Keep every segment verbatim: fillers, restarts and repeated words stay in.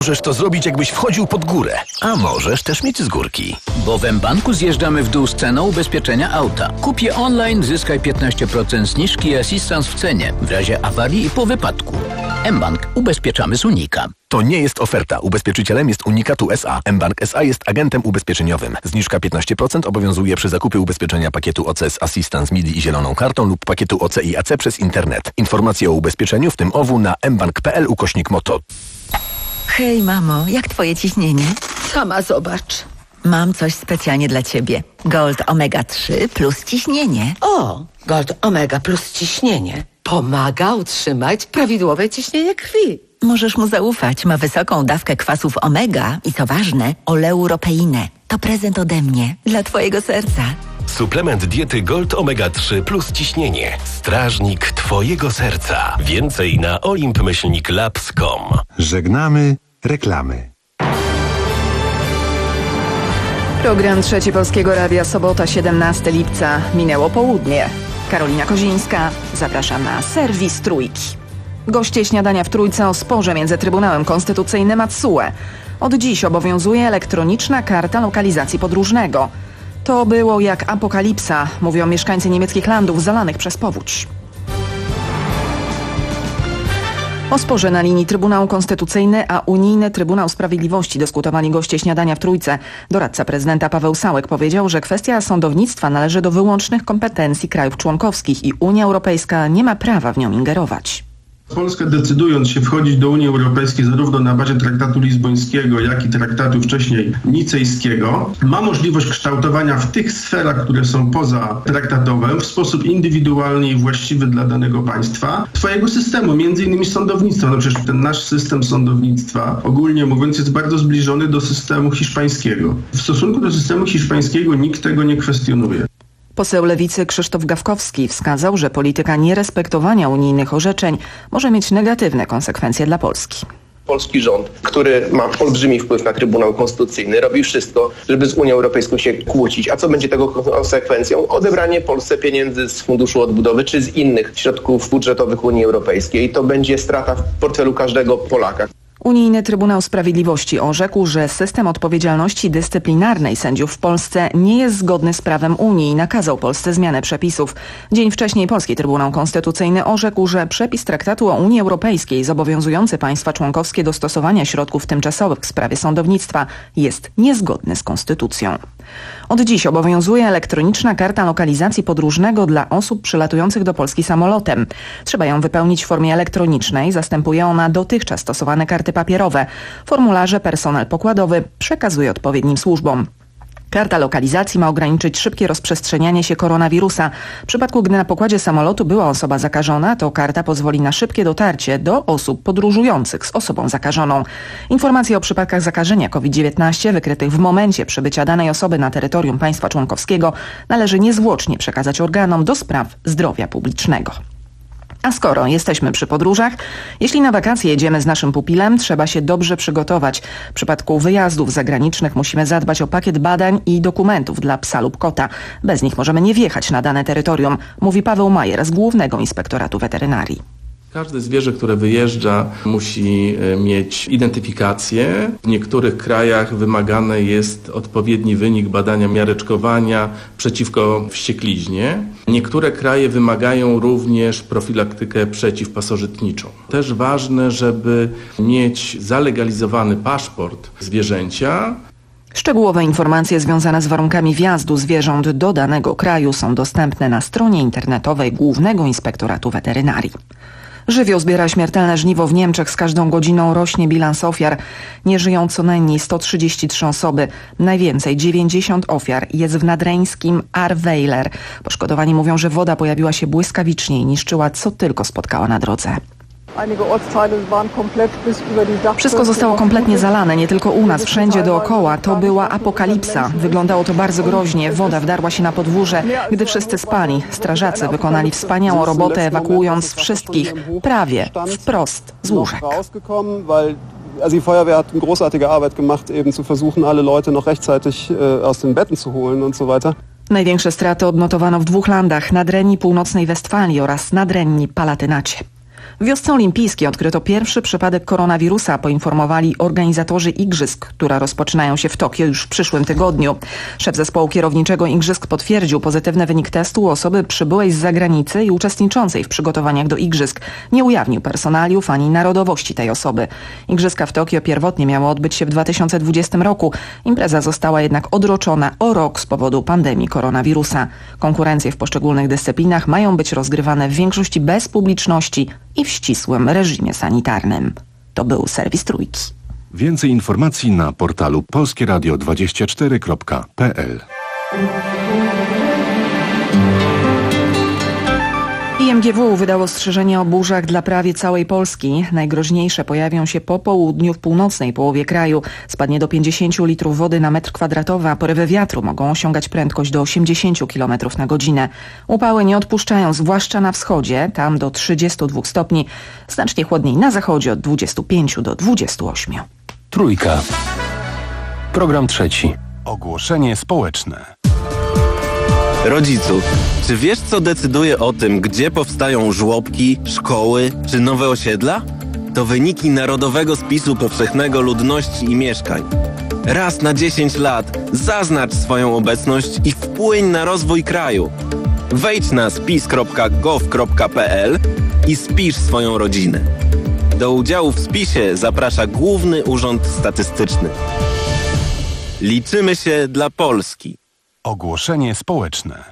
Możesz to zrobić, jakbyś wchodził pod górę, a możesz też mieć z górki. Bo w mBanku zjeżdżamy w dół z ceną ubezpieczenia auta. Kup je online, zyskaj piętnaście procent zniżki i asystans w cenie w razie awarii i po wypadku. mBank. Ubezpieczamy z Unika. To nie jest oferta. Ubezpieczycielem jest Unikatu S A. mBank S A jest agentem ubezpieczeniowym. Zniżka piętnaście procent obowiązuje przy zakupie ubezpieczenia pakietu O C z Assistance M I D I i zieloną kartą lub pakietu O C i A C przez internet. Informacje o ubezpieczeniu, w tym O W, na mbank.pl ukośnik moto. Hej mamo, jak twoje ciśnienie? Sama zobacz. Mam coś specjalnie dla ciebie. Gold Omega trzy plus ciśnienie. O, Gold Omega plus ciśnienie. Pomaga utrzymać prawidłowe ciśnienie krwi. Możesz mu zaufać. Ma wysoką dawkę kwasów omega i co ważne, oleuropeinę. To prezent ode mnie dla twojego serca. Suplement diety Gold Omega trzy plus ciśnienie. Strażnik twojego serca. Więcej na olimp myślnik labs kropka com. Żegnamy reklamy. Program Trzeci Polskiego Radia, sobota, siedemnastego lipca. Minęło południe. Karolina Kozińska. Zapraszam na serwis Trójki. Goście śniadania w Trójce o sporze między Trybunałem Konstytucyjnym a T S U E. Od dziś obowiązuje elektroniczna karta lokalizacji podróżnego. To było jak apokalipsa, mówią mieszkańcy niemieckich landów zalanych przez powódź. O sporze na linii Trybunał Konstytucyjny a Unijny Trybunał Sprawiedliwości dyskutowali goście śniadania w Trójce. Doradca prezydenta Paweł Sałek powiedział, że kwestia sądownictwa należy do wyłącznych kompetencji krajów członkowskich i Unia Europejska nie ma prawa w nią ingerować. Polska, decydując się wchodzić do Unii Europejskiej zarówno na bazie traktatu lizbońskiego, jak i traktatu wcześniej nicejskiego, ma możliwość kształtowania w tych sferach, które są poza traktatowym, w sposób indywidualny i właściwy dla danego państwa, twojego systemu, między innymi sądownictwa. No przecież ten nasz system sądownictwa, ogólnie mówiąc, jest bardzo zbliżony do systemu hiszpańskiego. W stosunku do systemu hiszpańskiego nikt tego nie kwestionuje. Poseł Lewicy Krzysztof Gawkowski wskazał, że polityka nierespektowania unijnych orzeczeń może mieć negatywne konsekwencje dla Polski. Polski rząd, który ma olbrzymi wpływ na Trybunał Konstytucyjny, robi wszystko, żeby z Unią Europejską się kłócić. A co będzie tego konsekwencją? Odebranie Polsce pieniędzy z Funduszu Odbudowy czy z innych środków budżetowych Unii Europejskiej. To będzie strata w portfelu każdego Polaka. Unijny Trybunał Sprawiedliwości orzekł, że system odpowiedzialności dyscyplinarnej sędziów w Polsce nie jest zgodny z prawem Unii i nakazał Polsce zmianę przepisów. Dzień wcześniej polski Trybunał Konstytucyjny orzekł, że przepis traktatu o Unii Europejskiej zobowiązujący państwa członkowskie do stosowania środków tymczasowych w sprawie sądownictwa jest niezgodny z konstytucją. Od dziś obowiązuje elektroniczna karta lokalizacji podróżnego dla osób przylatujących do Polski samolotem. Trzeba ją wypełnić w formie elektronicznej. Zastępuje ona dotychczas stosowane karty papierowe. Formularze personel pokładowy przekazuje odpowiednim służbom. Karta lokalizacji ma ograniczyć szybkie rozprzestrzenianie się koronawirusa. W przypadku, gdy na pokładzie samolotu była osoba zakażona, to karta pozwoli na szybkie dotarcie do osób podróżujących z osobą zakażoną. Informacje o przypadkach zakażenia COVID dziewiętnaście wykrytych w momencie przybycia danej osoby na terytorium państwa członkowskiego należy niezwłocznie przekazać organom do spraw zdrowia publicznego. A skoro jesteśmy przy podróżach, jeśli na wakacje jedziemy z naszym pupilem, trzeba się dobrze przygotować. W przypadku wyjazdów zagranicznych musimy zadbać o pakiet badań i dokumentów dla psa lub kota. Bez nich możemy nie wjechać na dane terytorium, mówi Paweł Majer z Głównego Inspektoratu Weterynarii. Każde zwierzę, które wyjeżdża, musi mieć identyfikację. W niektórych krajach wymagany jest odpowiedni wynik badania miareczkowania przeciwko wściekliźnie. Niektóre kraje wymagają również profilaktykę przeciwpasożytniczą. Też ważne, żeby mieć zalegalizowany paszport zwierzęcia. Szczegółowe informacje związane z warunkami wjazdu zwierząt do danego kraju są dostępne na stronie internetowej Głównego Inspektoratu Weterynarii. Żywioł zbiera śmiertelne żniwo w Niemczech. Z każdą godziną rośnie bilans ofiar. Nie żyją co najmniej sto trzydzieści trzy osoby. Najwięcej, dziewięćdziesiąt ofiar, jest w nadreńskim Ahrweiler. Poszkodowani mówią, że woda pojawiła się błyskawicznie i niszczyła co tylko spotkała na drodze. Wszystko zostało kompletnie zalane, nie tylko u nas, wszędzie dookoła. To była apokalipsa. Wyglądało to bardzo groźnie. Woda wdarła się na podwórze, gdy wszyscy spali. Strażacy wykonali wspaniałą robotę, ewakuując wszystkich prawie wprost z łóżek. Also die Feuerwehr hat eine großartige Arbeit gemacht, eben zu versuchen, alle Leute noch rechtzeitig äh, aus den Betten zu holen und so weiter. Największe straty odnotowano w dwóch landach, Nadrenii Północnej Westfalii oraz Nadrenii Palatynacie. W wiosce olimpijskiej odkryto pierwszy przypadek koronawirusa, poinformowali organizatorzy igrzysk, które rozpoczynają się w Tokio już w przyszłym tygodniu. Szef zespołu kierowniczego igrzysk potwierdził pozytywny wynik testu osoby przybyłej z zagranicy i uczestniczącej w przygotowaniach do igrzysk. Nie ujawnił personaliów ani narodowości tej osoby. Igrzyska w Tokio pierwotnie miały odbyć się w dwa tysiące dwudziestym roku. Impreza została jednak odroczona o rok z powodu pandemii koronawirusa. Konkurencje w poszczególnych dyscyplinach mają być rozgrywane w większości bez publiczności i w ścisłym reżimie sanitarnym. To był serwis Trójki. Więcej informacji na portalu polskie radio dwadzieścia cztery kropka p l. I M G W wydało ostrzeżenie o burzach dla prawie całej Polski. Najgroźniejsze pojawią się po południu w północnej połowie kraju. Spadnie do pięćdziesięciu litrów wody na metr kwadratowy, a porywy wiatru mogą osiągać prędkość do osiemdziesięciu kilometrów na godzinę. Upały nie odpuszczają, zwłaszcza na wschodzie, tam do trzydziestu dwóch stopni. Znacznie chłodniej na zachodzie od dwudziestu pięciu do dwudziestu ośmiu. Trójka. Program trzeci. Ogłoszenie społeczne. Rodzicu, czy wiesz, co decyduje o tym, gdzie powstają żłobki, szkoły czy nowe osiedla? To wyniki Narodowego Spisu Powszechnego Ludności i Mieszkań. Raz na dziesięć lat zaznacz swoją obecność i wpłyń na rozwój kraju. Wejdź na spis kropka gov kropka p l i spisz swoją rodzinę. Do udziału w spisie zaprasza Główny Urząd Statystyczny. Liczymy się dla Polski. Ogłoszenie społeczne.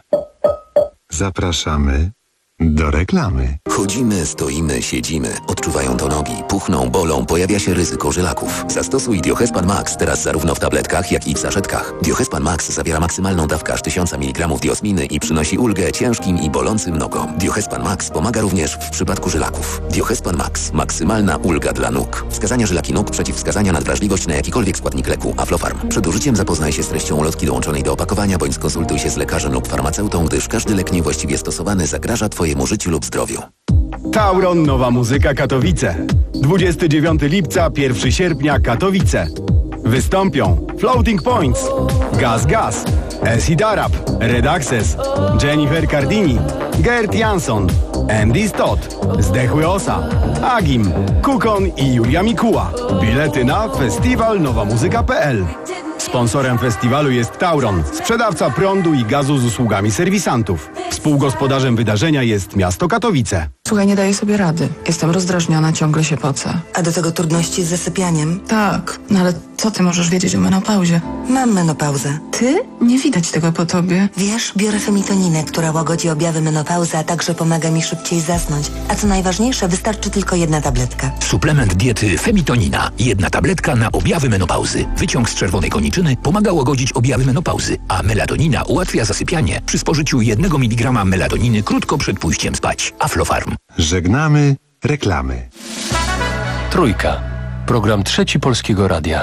Zapraszamy do reklamy. Chodzimy, stoimy, siedzimy. Odczuwają to nogi, puchną, bolą, pojawia się ryzyko żylaków. Zastosuj Diohespan Max teraz zarówno w tabletkach, jak i w saszetkach. Diohespan Max zawiera maksymalną dawkę aż tysiąc miligramów diosminy i przynosi ulgę ciężkim i bolącym nogom. Diohespan Max pomaga również w przypadku żylaków. Diohespan Max. Maksymalna ulga dla nóg. Wskazania żylaki nóg, przeciwwskazania na wrażliwość na jakikolwiek składnik leku. Aflofarm. Przed użyciem zapoznaj się z treścią ulotki dołączonej do opakowania, bądź skonsultuj się z lekarzem lub farmaceutą, gdyż każdy lek niewłaściwie stosowany zagraża Twojemu życiu lub zdrowiu. Tauron Nowa Muzyka Katowice. dwudziestego dziewiątego lipca, pierwszego sierpnia Katowice. Wystąpią Floating Points, Gaz Gaz, Acid Arab, Red Access, Jennifer Cardini, Gert Jansson, Andy Stott, Zdechły Osa, Agim, Kukon i Julia Mikuła. Bilety na festiwal nowa muzyka kropka p l. Sponsorem festiwalu jest Tauron, sprzedawca prądu i gazu z usługami serwisantów. Współgospodarzem wydarzenia jest miasto Katowice. Słuchaj, nie daję sobie rady. Jestem rozdrażniona, ciągle się pocę. A do tego trudności z zasypianiem? Tak, no ale co ty możesz wiedzieć o menopauzie? Mam menopauzę. Ty? Nie widać tego po tobie. Wiesz, biorę femitoninę, która łagodzi objawy menopauzy, a także pomaga mi szybciej zasnąć. A co najważniejsze, wystarczy tylko jedna tabletka. Suplement diety Femitonina. Jedna tabletka na objawy menopauzy. Wyciąg z czerwonej koniczyny pomaga łagodzić objawy menopauzy, a melatonina ułatwia zasypianie przy spożyciu jednego miligrama melatoniny krótko przed pójściem spać. Aflofarm. Żegnamy reklamy. Trójka. Program trzeci Polskiego Radia.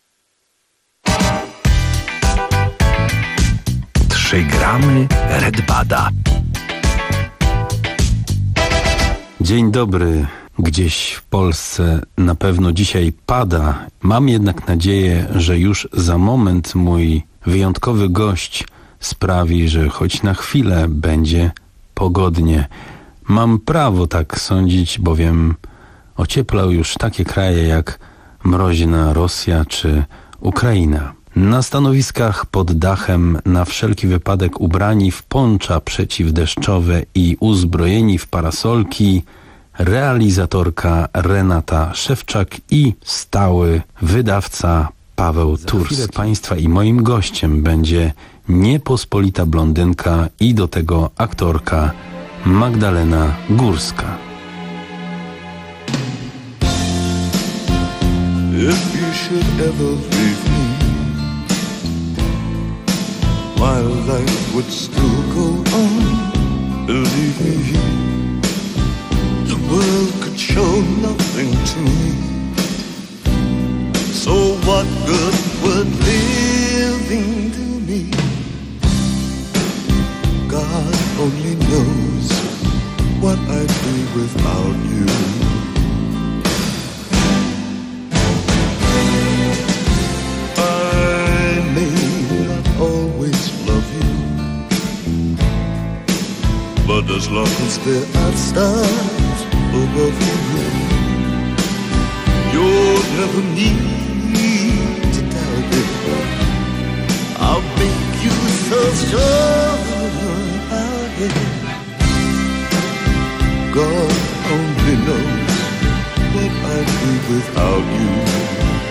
Trzy gramy Red Bada. Dzień dobry. Gdzieś w Polsce na pewno dzisiaj pada. Mam jednak nadzieję, że już za moment mój wyjątkowy gość sprawi, że choć na chwilę będzie pogodnie. Mam prawo tak sądzić, bowiem ocieplał już takie kraje jak mroźna Rosja czy Ukraina. Na stanowiskach pod dachem na wszelki wypadek ubrani w poncza przeciwdeszczowe i uzbrojeni w parasolki realizatorka Renata Szewczak i stały wydawca Paweł Turs. Państwa i moim gościem będzie niepospolita blondynka i do tego aktorka Magdalena Górska. If you should ever leave me, my life would still go on. Believe me, the world could show nothing to me. So what good would living do me? God only knows what I'd be without you. I may not always love you, but as long as there are stars above you. You'll never need to doubt it. I'll make you so sure about it. God only knows what I'd do without you.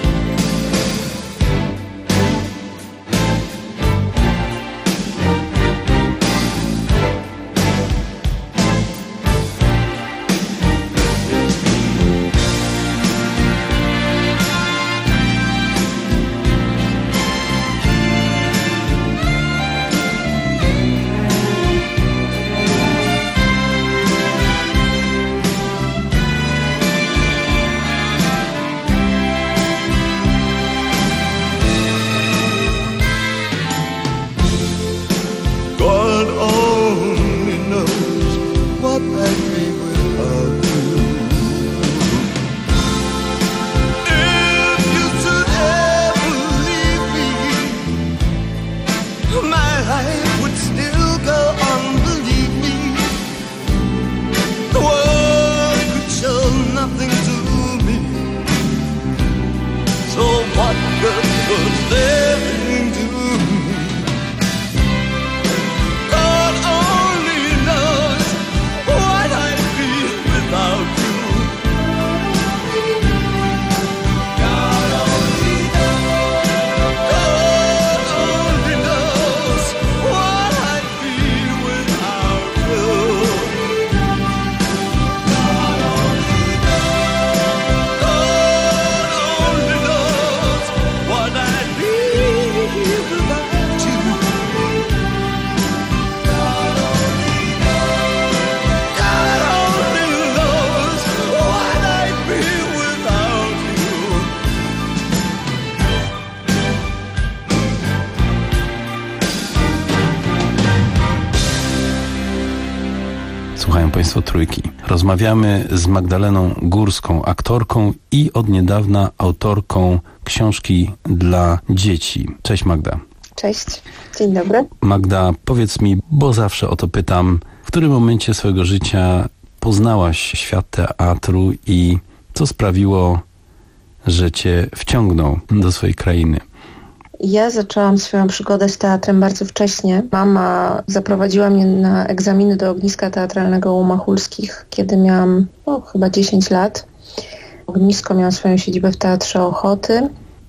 Słuchają Państwo Trójki. Rozmawiamy z Magdaleną Górską, aktorką i od niedawna autorką książki dla dzieci. Cześć Magda. Cześć, dzień dobry. Magda, powiedz mi, bo zawsze o to pytam, w którym momencie swojego życia poznałaś świat teatru i co sprawiło, że Cię wciągnął do swojej krainy? Ja zaczęłam swoją przygodę z teatrem bardzo wcześnie. Mama zaprowadziła mnie na egzaminy do ogniska teatralnego u Machulskich, kiedy miałam o, chyba dziesięć lat. Ognisko miało swoją siedzibę w Teatrze Ochoty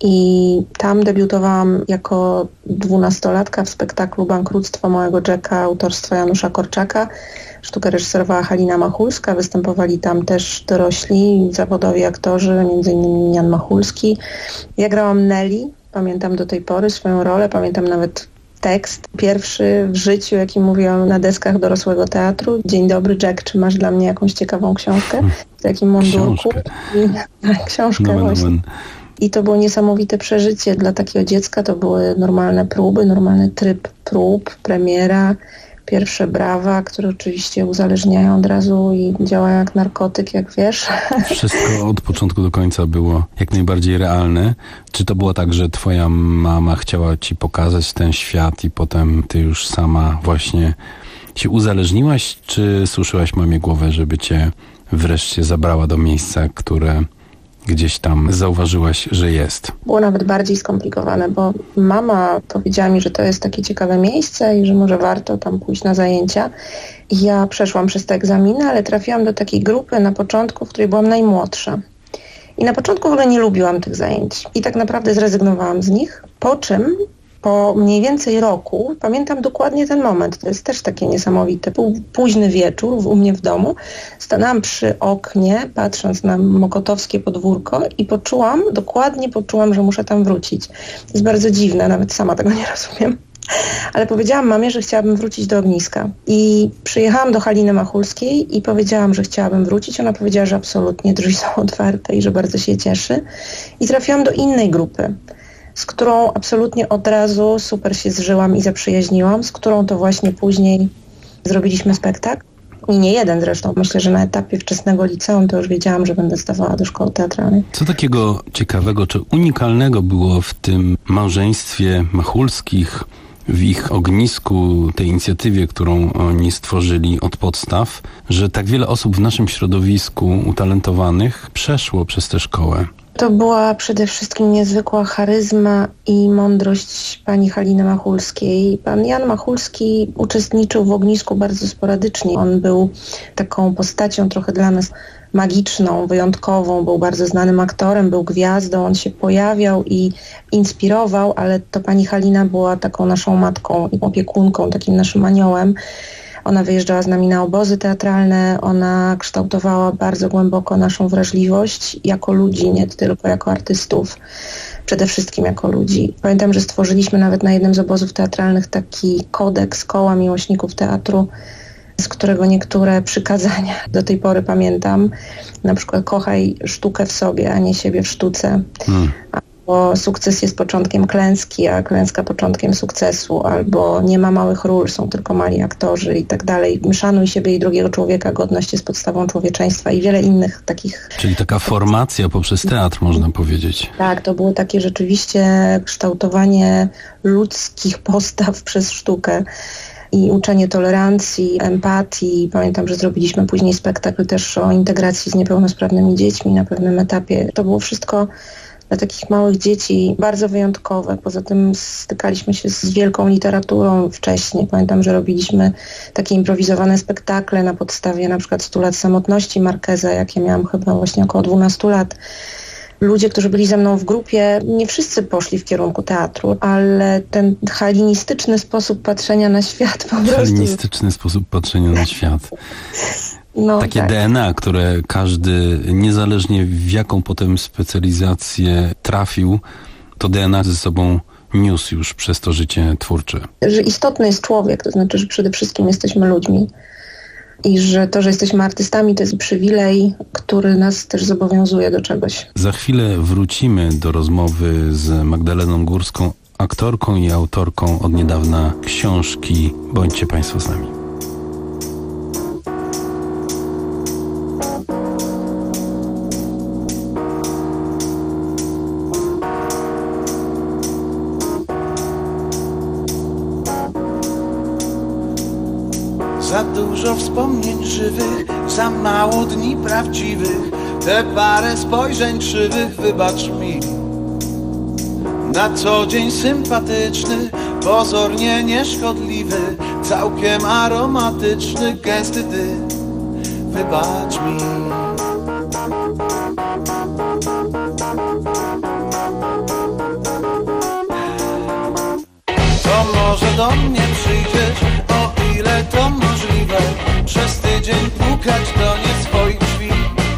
i tam debiutowałam jako dwunastolatka w spektaklu Bankructwo Małego Jacka autorstwa Janusza Korczaka. Sztukę reżyserowała Halina Machulska, występowali tam też dorośli, zawodowi aktorzy, między innymi Jan Machulski. Ja grałam Nelly. Pamiętam do tej pory swoją rolę, pamiętam nawet tekst pierwszy w życiu, jaki mówiłam na deskach dorosłego teatru. Dzień dobry Jack, czy masz dla mnie jakąś ciekawą książkę? W takim mundurku. Książkę. I, książkę no, właśnie. No, no. I to było niesamowite przeżycie dla takiego dziecka. To były normalne próby, normalny tryb prób, premiera, pierwsze brawa, które oczywiście uzależniają od razu i działają jak narkotyk, jak wiesz. Wszystko od początku do końca było jak najbardziej realne. Czy to było tak, że twoja mama chciała ci pokazać ten świat i potem ty już sama właśnie się uzależniłaś, czy suszyłaś mamie głowę, żeby cię wreszcie zabrała do miejsca, które gdzieś tam zauważyłaś, że jest? Było nawet bardziej skomplikowane, bo mama powiedziała mi, że to jest takie ciekawe miejsce i że może warto tam pójść na zajęcia. I ja przeszłam przez te egzaminy, ale trafiłam do takiej grupy na początku, w której byłam najmłodsza. I na początku w ogóle nie lubiłam tych zajęć. I tak naprawdę zrezygnowałam z nich, po czym po mniej więcej roku, pamiętam dokładnie ten moment, to jest też takie niesamowite, był późny wieczór u mnie w domu, stanęłam przy oknie, patrząc na mokotowskie podwórko i poczułam, dokładnie poczułam, że muszę tam wrócić. To jest bardzo dziwne, nawet sama tego nie rozumiem. Ale powiedziałam mamie, że chciałabym wrócić do ogniska. I przyjechałam do Haliny Machulskiej i powiedziałam, że chciałabym wrócić. Ona powiedziała, że absolutnie drzwi są otwarte i że bardzo się cieszy. I trafiłam do innej grupy, z którą absolutnie od razu super się zżyłam i zaprzyjaźniłam, z którą to właśnie później zrobiliśmy spektakl. I nie jeden zresztą. Myślę, że na etapie wczesnego liceum to już wiedziałam, że będę zdawała do szkoły teatralnej. Co takiego ciekawego czy unikalnego było w tym małżeństwie Machulskich, w ich ognisku, tej inicjatywie, którą oni stworzyli od podstaw, że tak wiele osób w naszym środowisku utalentowanych przeszło przez tę szkołę. To była przede wszystkim niezwykła charyzma i mądrość pani Haliny Machulskiej. Pan Jan Machulski uczestniczył w ognisku bardzo sporadycznie. On był taką postacią trochę dla nas magiczną, wyjątkową, był bardzo znanym aktorem, był gwiazdą, on się pojawiał i inspirował, ale to pani Halina była taką naszą matką i opiekunką, takim naszym aniołem. Ona wyjeżdżała z nami na obozy teatralne, ona kształtowała bardzo głęboko naszą wrażliwość jako ludzi, nie tylko jako artystów, przede wszystkim jako ludzi. Pamiętam, że stworzyliśmy nawet na jednym z obozów teatralnych taki kodeks koła miłośników teatru, z którego niektóre przykazania do tej pory pamiętam. Na przykład kochaj sztukę w sobie, a nie siebie w sztuce. Hmm. Albo sukces jest początkiem klęski, a klęska początkiem sukcesu. Albo nie ma małych ról, są tylko mali aktorzy i tak dalej. Szanuj siebie i drugiego człowieka, godność jest podstawą człowieczeństwa i wiele innych takich... Czyli taka formacja poprzez teatr, można powiedzieć. Tak, to było takie rzeczywiście kształtowanie ludzkich postaw przez sztukę. I uczenie tolerancji, empatii. Pamiętam, że zrobiliśmy później spektakl też o integracji z niepełnosprawnymi dziećmi na pewnym etapie. To było wszystko dla takich małych dzieci bardzo wyjątkowe. Poza tym stykaliśmy się z wielką literaturą wcześniej. Pamiętam, że robiliśmy takie improwizowane spektakle na podstawie na przykład stu lat samotności Marqueza, jakie miałam chyba właśnie około dwunastu lat. Ludzie, którzy byli ze mną w grupie, nie wszyscy poszli w kierunku teatru, ale ten halinistyczny sposób patrzenia na świat po prostu... Halinistyczny sposób patrzenia na świat. No, Takie tak. D N A, które każdy, niezależnie w jaką potem specjalizację trafił, to D N A ze sobą niósł już przez to życie twórcze. Że istotny jest człowiek, to znaczy, że przede wszystkim jesteśmy ludźmi. I że to, że jesteśmy artystami, to jest przywilej, który nas też zobowiązuje do czegoś. Za chwilę wrócimy do rozmowy z Magdaleną Górską, aktorką i autorką od niedawna książki. Bądźcie Państwo z nami. Za dużo wspomnień żywych, za mało dni prawdziwych, te parę spojrzeń krzywych, wybacz mi. Na co dzień sympatyczny, pozornie nieszkodliwy, całkiem aromatyczny gesty ty, wybacz mi. To może do mnie przyjdziesz, o ile to możliwe, przez tydzień pukać do nie swoich drzwi.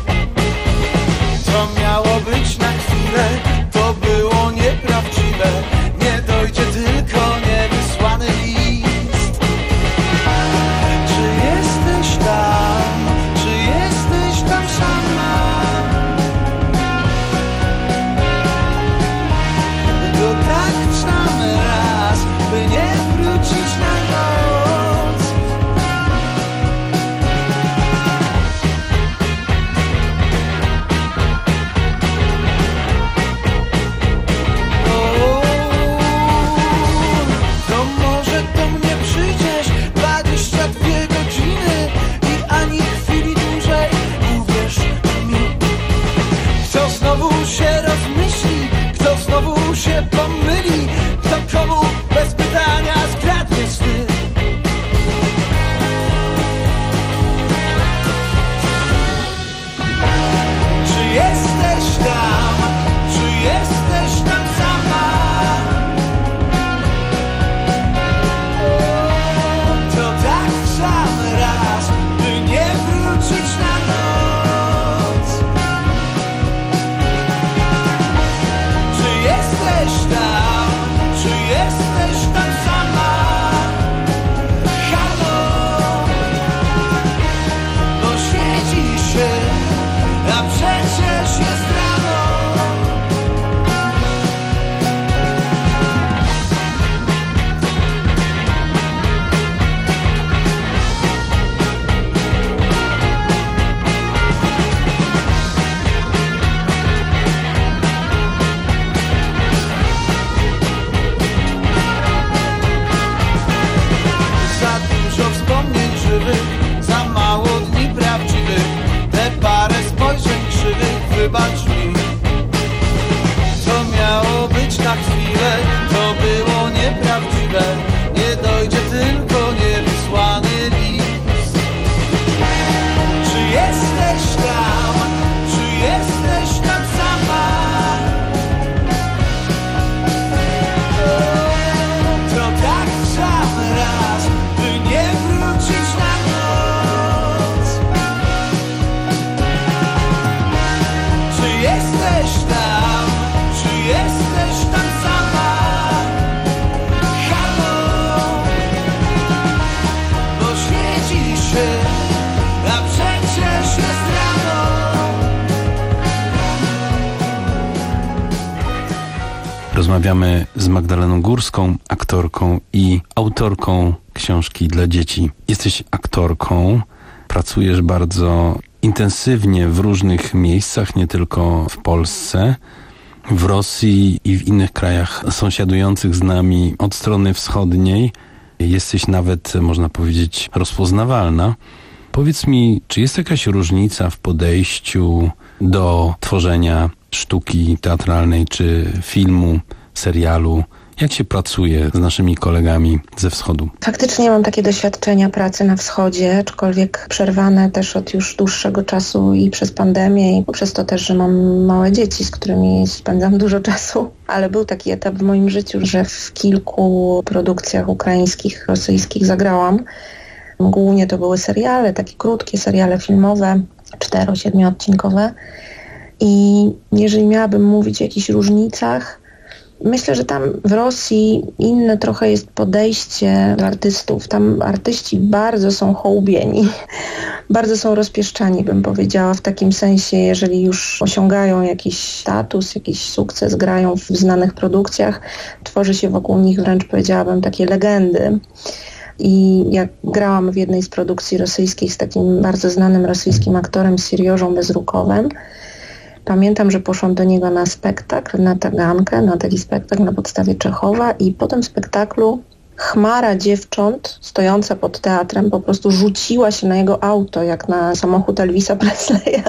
To miało być na chwilę, to było nieprawdziwe, nie dojdzie tylko niewysłany list. Czy jesteś tam, czy jesteś tam sama? To tak w sam raz, by nie wrócić na noc. O, to może do mnie przyjdziesz dwadzieścia dwie godziny i ani chwili dłużej, uwierz mi. Kto znowu się rozmyśli, kto znowu się pomyli, kto komu bez pytania skradnie sny. Czy jesteś tam, czy jesteś tam sama? To tak w sam raz, by nie wrócić na noc. Czy jesteś tam, czy jesteś tam sama? Halo, no świeci się, a przecież jest rano. wybacz mi. To miało być na chwilę, to było nieprawdziwe. Nie dojdzie tylko niewysłany list. Czy jesteś tam? Czy jesteś tam sama? To tak w sam raz, by nie wrócić na noc. Czy jesteś tam? Czy jesteś tam sama? Halo, bo świeci się, a przecież jest rano. Rozmawiamy z Magdaleną Górską, aktorką i autorką książki dla dzieci. Jesteś aktorką, pracujesz bardzo intensywnie w różnych miejscach, nie tylko w Polsce, w Rosji i w innych krajach sąsiadujących z nami od strony wschodniej. Jesteś nawet, można powiedzieć, rozpoznawalna. Powiedz mi, czy jest jakaś różnica w podejściu do tworzenia sztuki teatralnej czy filmu, serialu? Jak się pracuje z naszymi kolegami ze wschodu? Faktycznie mam takie doświadczenia pracy na wschodzie, aczkolwiek przerwane też od już dłuższego czasu i przez pandemię i przez to też, że mam małe dzieci, z którymi spędzam dużo czasu. Ale był taki etap w moim życiu, że w kilku produkcjach ukraińskich, rosyjskich zagrałam. Głównie to były seriale, takie krótkie seriale filmowe, cztero-, siedmioodcinkowe. I jeżeli miałabym mówić o jakichś różnicach, myślę, że tam w Rosji inne trochę jest podejście do artystów. Tam artyści bardzo są hołubieni, bardzo są rozpieszczani, bym powiedziała, w takim sensie, jeżeli już osiągają jakiś status, jakiś sukces, grają w znanych produkcjach, tworzy się wokół nich wręcz, powiedziałabym, takie legendy. I jak grałam w jednej z produkcji rosyjskich z takim bardzo znanym rosyjskim aktorem Seriożą Bezrukowem, pamiętam, że poszłam do niego na spektakl, na Tagankę, na taki spektakl na podstawie Czechowa i po tym spektaklu chmara dziewcząt stojąca pod teatrem po prostu rzuciła się na jego auto, jak na samochód Elvisa Presleya.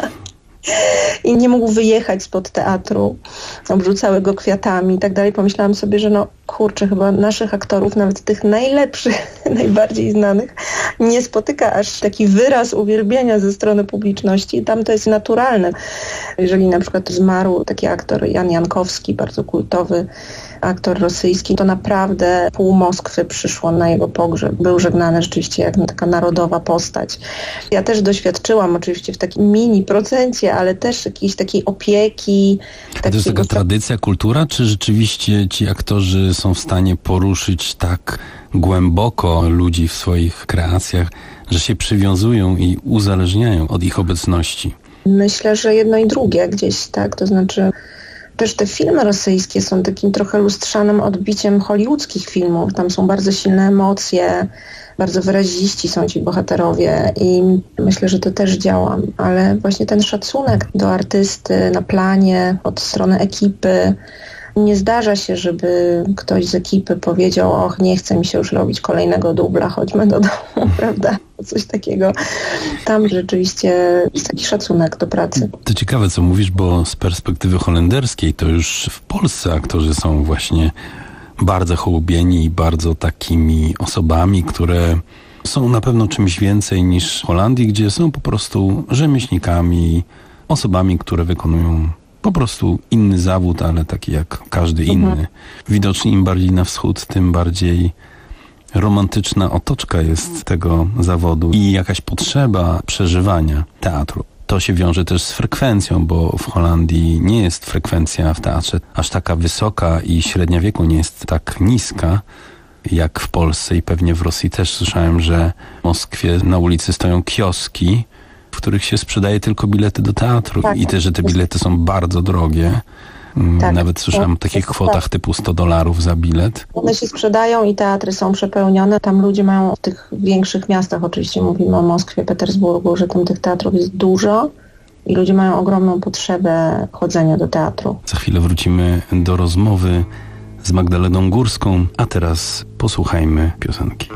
I nie mógł wyjechać spod teatru, obrzucały go kwiatami i tak dalej. Pomyślałam sobie, że no kurczę, chyba naszych aktorów, nawet tych najlepszych, najbardziej znanych, nie spotyka aż taki wyraz uwielbienia ze strony publiczności. Tam to jest naturalne. Jeżeli na przykład zmarł taki aktor Jan Jankowski, bardzo kultowy aktor rosyjski, to naprawdę pół Moskwy przyszło na jego pogrzeb. Był żegnany rzeczywiście jak taka narodowa postać. Ja też doświadczyłam oczywiście w takim mini procencie, ale też jakiejś takiej opieki. To jest taka tradycja, kultura, czy rzeczywiście ci aktorzy są w stanie poruszyć tak głęboko ludzi w swoich kreacjach, że się przywiązują i uzależniają od ich obecności? Myślę, że jedno i drugie gdzieś, tak? To znaczy też te filmy rosyjskie są takim trochę lustrzanym odbiciem hollywoodzkich filmów. Tam są bardzo silne emocje, bardzo wyraziści są ci bohaterowie i myślę, że to też działa. Ale właśnie ten szacunek do artysty na planie, od strony ekipy, nie zdarza się, żeby ktoś z ekipy powiedział: och, nie chce mi się już robić kolejnego dubla, chodźmy do domu, prawda? Coś takiego. Tam rzeczywiście jest taki szacunek do pracy. To ciekawe, co mówisz, bo z perspektywy holenderskiej to już w Polsce aktorzy są właśnie bardzo hołubieni i bardzo takimi osobami, które są na pewno czymś więcej niż w Holandii, gdzie są po prostu rzemieślnikami, osobami, które wykonują po prostu inny zawód, ale taki jak każdy inny. Mhm. Widocznie im bardziej na wschód, tym bardziej romantyczna otoczka jest tego zawodu i jakaś potrzeba przeżywania teatru. To się wiąże też z frekwencją, bo w Holandii nie jest frekwencja w teatrze aż taka wysoka i średnia wieku nie jest tak niska jak w Polsce i pewnie w Rosji też słyszałem, że w Moskwie na ulicy stoją kioski, w których się sprzedaje tylko bilety do teatru tak, i też, że te bilety są bardzo drogie. Tak, nawet słyszałem o takich kwotach typu sto dolarów za bilet. One się sprzedają i teatry są przepełnione. Tam ludzie mają w tych większych miastach, oczywiście mówimy o Moskwie, Petersburgu, że tam tych teatrów jest dużo i ludzie mają ogromną potrzebę chodzenia do teatru. Za chwilę wrócimy do rozmowy z Magdaleną Górską, a teraz posłuchajmy piosenki.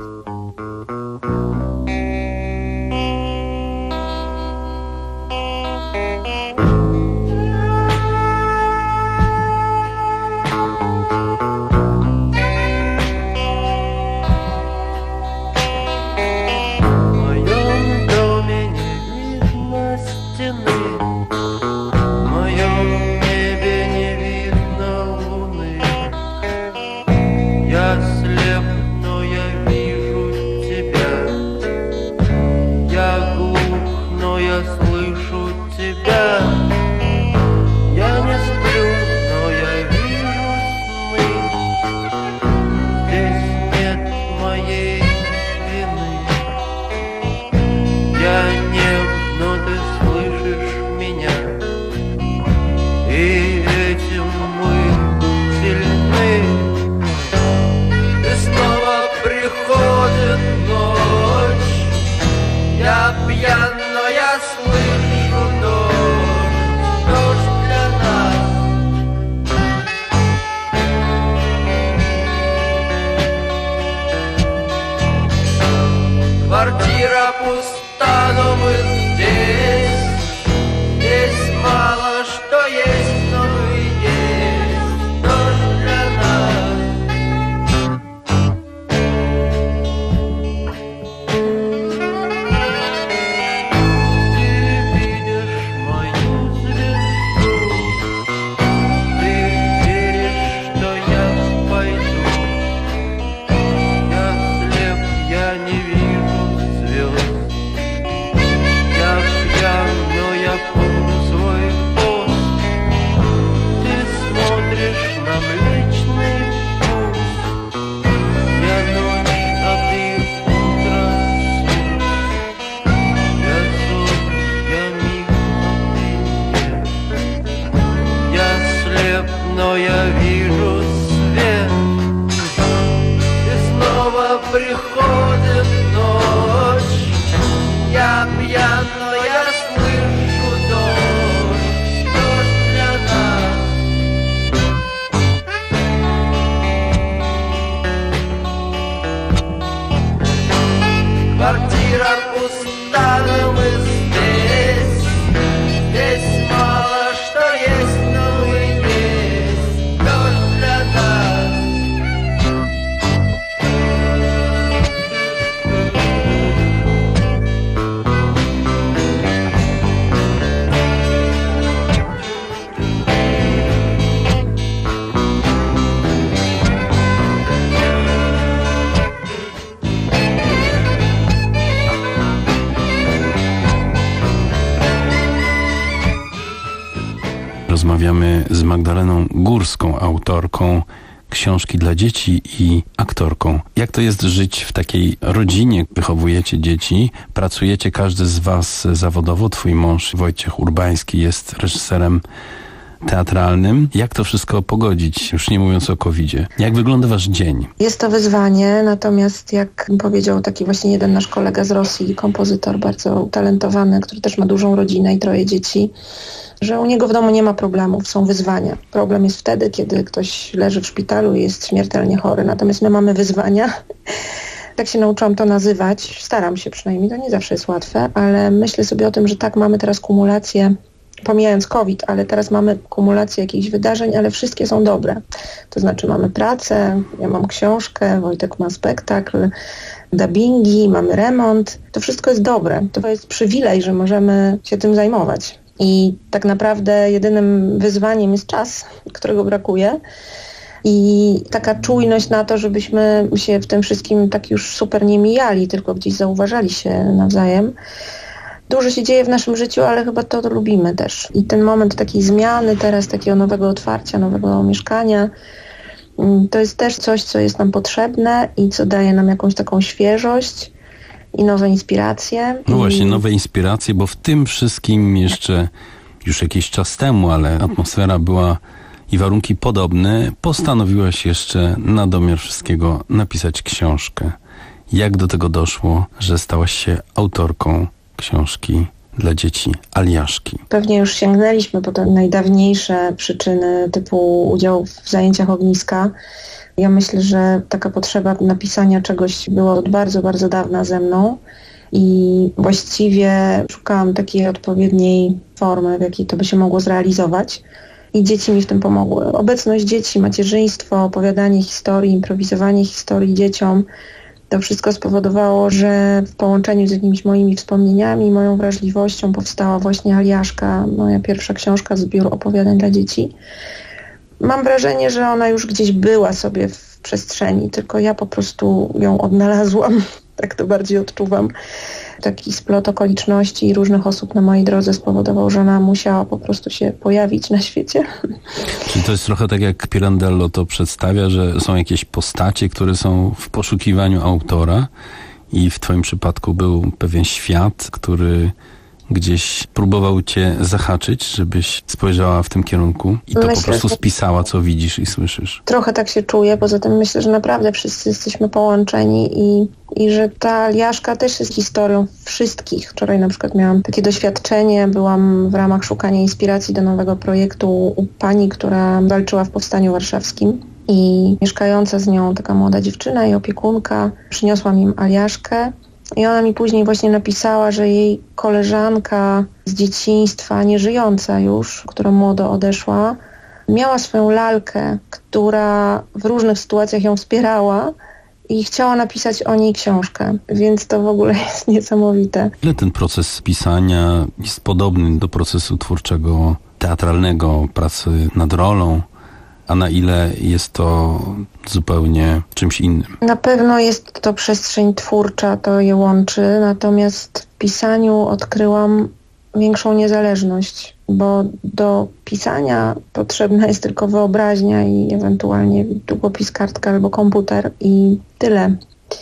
Rozmawiamy z Magdaleną Górską, autorką książki dla dzieci i aktorką. Jak to jest żyć w takiej rodzinie? Wychowujecie dzieci, pracujecie każdy z was zawodowo. Twój mąż Wojciech Urbański jest reżyserem teatralnym. Jak to wszystko pogodzić, już nie mówiąc o kowidzie? Jak wygląda wasz dzień? Jest to wyzwanie, natomiast jak powiedział taki właśnie jeden nasz kolega z Rosji, kompozytor bardzo utalentowany, który też ma dużą rodzinę i troje dzieci, że u niego w domu nie ma problemów, są wyzwania. Problem jest wtedy, kiedy ktoś leży w szpitalu i jest śmiertelnie chory, natomiast my mamy wyzwania. Tak się nauczyłam to nazywać, staram się przynajmniej, to nie zawsze jest łatwe, ale myślę sobie o tym, że tak, mamy teraz kumulację, pomijając COVID, ale teraz mamy kumulację jakichś wydarzeń, ale wszystkie są dobre. To znaczy mamy pracę, ja mam książkę, Wojtek ma spektakl, dubbingi, mamy remont. To wszystko jest dobre. To jest przywilej, że możemy się tym zajmować. I tak naprawdę jedynym wyzwaniem jest czas, którego brakuje. I taka czujność na to, żebyśmy się w tym wszystkim tak już super nie mijali, tylko gdzieś zauważali się nawzajem. Dużo się dzieje w naszym życiu, ale chyba to, to lubimy też. I ten moment takiej zmiany teraz, takiego nowego otwarcia, nowego mieszkania, to jest też coś, co jest nam potrzebne i co daje nam jakąś taką świeżość i nowe inspiracje. No I... właśnie, nowe inspiracje, bo w tym wszystkim jeszcze już jakiś czas temu, ale atmosfera była i warunki podobne, postanowiłaś jeszcze na domiar wszystkiego napisać książkę. Jak do tego doszło, że stałaś się autorką książki dla dzieci Aliaszki? Pewnie już sięgnęliśmy po te najdawniejsze przyczyny typu udział w zajęciach ogniska. Ja myślę, że taka potrzeba napisania czegoś była od bardzo, bardzo dawna ze mną i właściwie szukałam takiej odpowiedniej formy, w jakiej to by się mogło zrealizować. I dzieci mi w tym pomogły. Obecność dzieci, macierzyństwo, opowiadanie historii, improwizowanie historii dzieciom, to wszystko spowodowało, że w połączeniu z jakimiś moimi wspomnieniami, moją wrażliwością powstała właśnie Aliaszka, moja pierwsza książka, zbiór opowiadań dla dzieci. Mam wrażenie, że ona już gdzieś była sobie w przestrzeni, tylko ja po prostu ją odnalazłam, tak to bardziej odczuwam. Taki splot okoliczności i różnych osób na mojej drodze spowodował, że ona musiała po prostu się pojawić na świecie. Czyli to jest trochę tak, jak Pirandello to przedstawia, że są jakieś postacie, które są w poszukiwaniu autora i w twoim przypadku był pewien świat, który gdzieś próbował cię zahaczyć, żebyś spojrzała w tym kierunku i to myślę, po prostu spisała, co widzisz i słyszysz. Trochę tak się czuję, poza tym myślę, że naprawdę wszyscy jesteśmy połączeni i, i że ta Aliaszka też jest historią wszystkich. Wczoraj na przykład miałam takie doświadczenie, byłam w ramach szukania inspiracji do nowego projektu u pani, która walczyła w Powstaniu Warszawskim i mieszkająca z nią taka młoda dziewczyna i opiekunka przyniosła mi Aliaszkę. I ona mi później właśnie napisała, że jej koleżanka z dzieciństwa, nieżyjąca już, która młodo odeszła, miała swoją lalkę, która w różnych sytuacjach ją wspierała i chciała napisać o niej książkę, więc to w ogóle jest niesamowite. Ile ten proces pisania jest podobny do procesu twórczego, teatralnego, pracy nad rolą? A na ile jest to zupełnie czymś innym? Na pewno jest to przestrzeń twórcza, to je łączy, natomiast w pisaniu odkryłam większą niezależność, bo do pisania potrzebna jest tylko wyobraźnia i ewentualnie długopis, kartka albo komputer i tyle.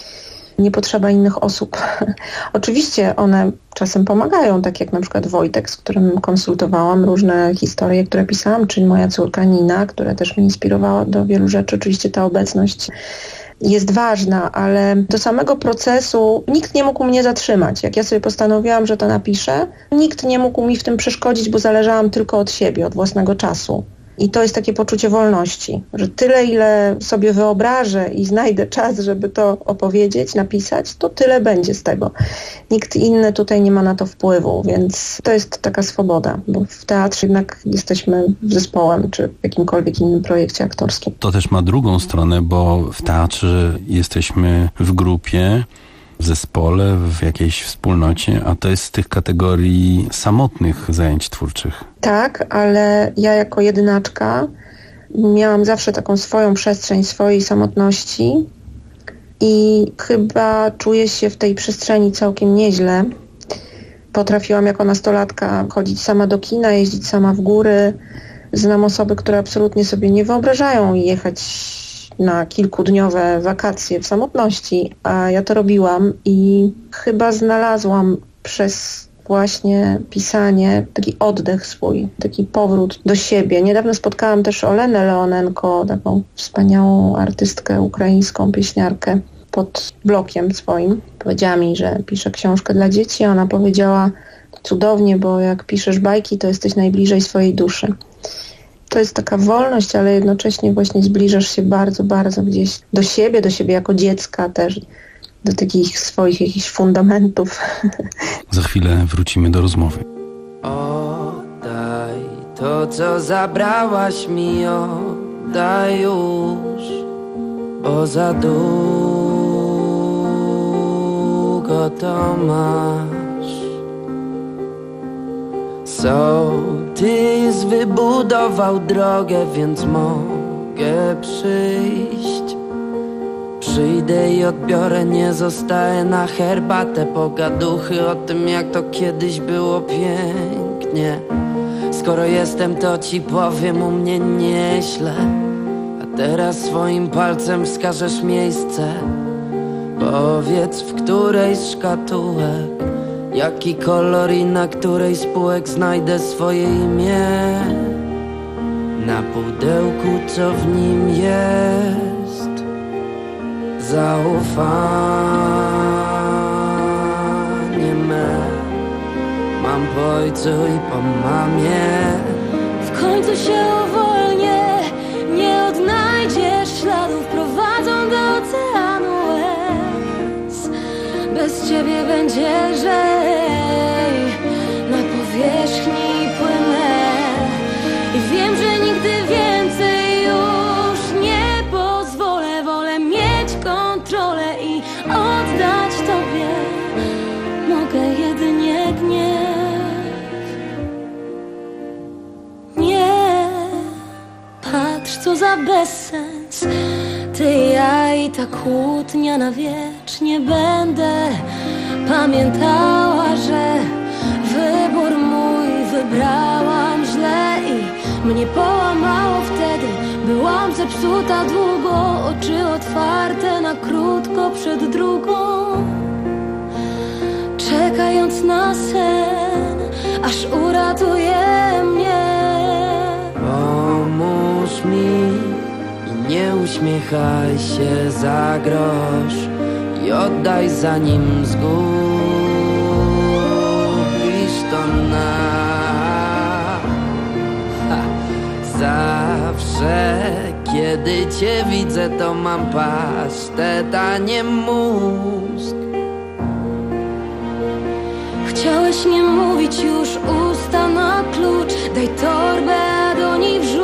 Nie potrzeba innych osób. Oczywiście one czasem pomagają, tak jak na przykład Wojtek, z którym konsultowałam różne historie, które pisałam, czy moja córka Nina, która też mnie inspirowała do wielu rzeczy. Oczywiście ta obecność jest ważna, ale do samego procesu nikt nie mógł mnie zatrzymać. Jak ja sobie postanowiłam, że to napiszę, nikt nie mógł mi w tym przeszkodzić, bo zależałam tylko od siebie, od własnego czasu. I to jest takie poczucie wolności, że tyle, ile sobie wyobrażę i znajdę czas, żeby to opowiedzieć, napisać, to tyle będzie z tego. Nikt inny tutaj nie ma na to wpływu, więc to jest taka swoboda, bo w teatrze jednak jesteśmy zespołem, czy w jakimkolwiek innym projekcie aktorskim. To też ma drugą stronę, bo w teatrze jesteśmy w grupie, w zespole, w jakiejś wspólnocie, a to jest z tych kategorii samotnych zajęć twórczych. Tak, ale ja jako jedynaczka miałam zawsze taką swoją przestrzeń, swojej samotności i chyba czuję się w tej przestrzeni całkiem nieźle. Potrafiłam jako nastolatka chodzić sama do kina, jeździć sama w góry, Znam osoby, które absolutnie sobie nie wyobrażają jechać na kilkudniowe wakacje w samotności, a ja to robiłam i chyba znalazłam przez właśnie pisanie taki oddech swój, taki powrót do siebie. Niedawno spotkałam też Olenę Leonenko, taką wspaniałą artystkę ukraińską, pieśniarkę, pod blokiem swoim. Powiedziała mi, że pisze książkę dla dzieci, a ona powiedziała: cudownie, bo jak piszesz bajki, to jesteś najbliżej swojej duszy. To jest taka wolność, ale jednocześnie właśnie zbliżasz się bardzo, bardzo gdzieś do siebie, do siebie jako dziecka też, do takich swoich jakichś fundamentów. Za chwilę wrócimy do rozmowy. Oddaj to, co zabrałaś mi, oddaj już, bo za długo to masz. Sołtys wybudował drogę, więc mogę przyjść. Przyjdę i odbiorę, nie zostaję na herbatę. Pogaduchy o tym, jak to kiedyś było pięknie. Skoro jestem, to ci powiem, u mnie nieźle. A teraz swoim palcem wskażesz miejsce. Powiedz, w której z szkatułek, jaki kolor i na której z półek znajdę swoje imię. Na pudełku, co w nim jest, zaufanie me. Mam po ojcu i po mamie. W końcu się uwolnię, nie odnajdziesz śladów, prowadzą do oceanu łez. Bez ciebie będzie lżej, na powierzchni płynę i wiem, że nigdy więcej już nie pozwolę. Wolę mieć kontrolę i oddać tobie mogę jedynie gniew. Nie patrz, co za bezsens, ty, ja i ta kłótnia na wiecznie. Będę pamiętała, że wybór mój wybrałam źle i mnie połamało wtedy. Byłam zepsuta długo, oczy otwarte na krótko przed drugą, czekając na sen, aż uratuje mnie. Pomóż mi i nie uśmiechaj się za grosz i oddaj, zanim zgubisz to na ha. Zawsze, kiedy cię widzę, to mam pasztet, a nie mózg. Chciałeś nie mówić, już usta na klucz. Daj torbę, a do niej wrzucę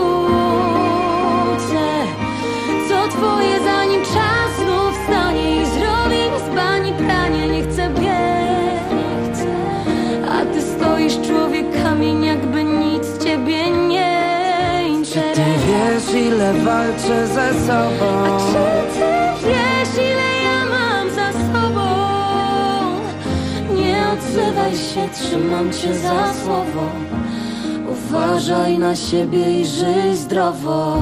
co twoje, zanim czas znów stanie i zrobi mi z bani pranie. Nie chcę biec, nie chcę, a ty stoisz człowiek kamień, jakby nic ciebie nie interesuje. Czy ty wiesz, ile walczę ze sobą? A czy ty wiesz, ile ja mam za sobą? Nie odzywaj się, trzymam cię za słowo. Uważaj na siebie i żyj zdrowo,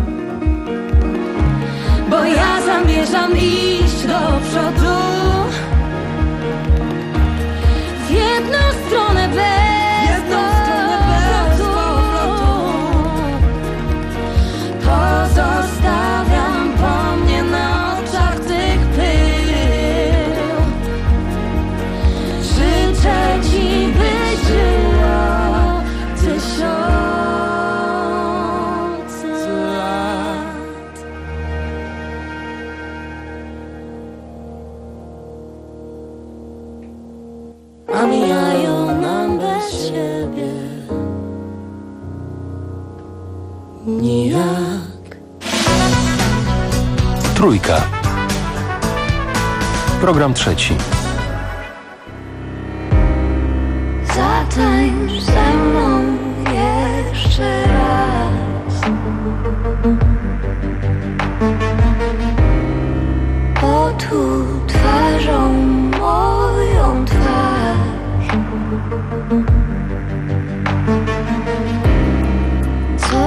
bo ja zamierzam iść do przodu w jedną stronę bez powrotu. Pozostawiam po mnie na oczach tych pył. Życzę ci, byś żyła tysiące lat. A mijają nam bez siebie nijak. Trójka. Program trzeci. Zatańcz ze mną jeszcze raz. Otul twarzą moją twarz. Co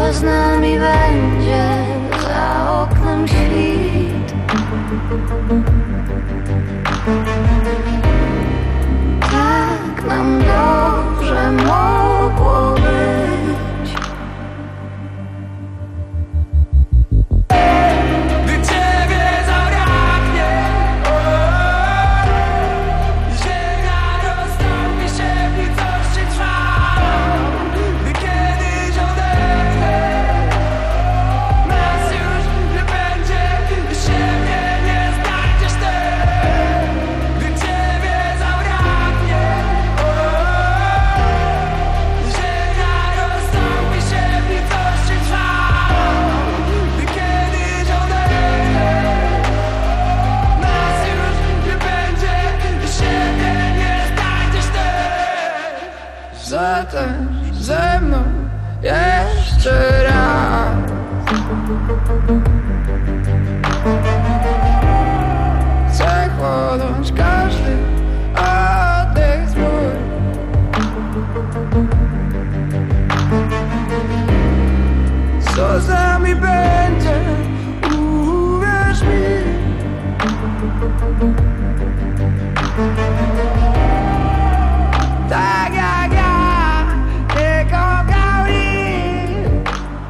zlatasz ze mną jeszcze raz. Chcę chłonąć każdy oddech zwój. Co z nami będzie, uwierz mi. Tak jak ja, nie kochał ich.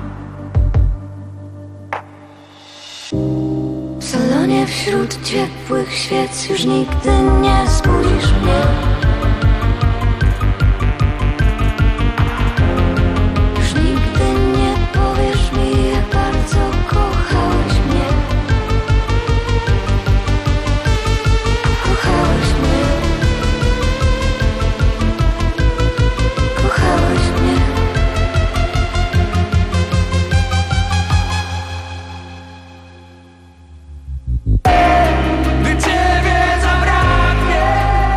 W salonie wśród ciepłych świec już nigdy nie zbudzisz mnie. Już nigdy nie powiesz mi, jak bardzo kochałeś mnie. Kochałeś mnie. Kochałeś mnie. Gdy ciebie zabraknie,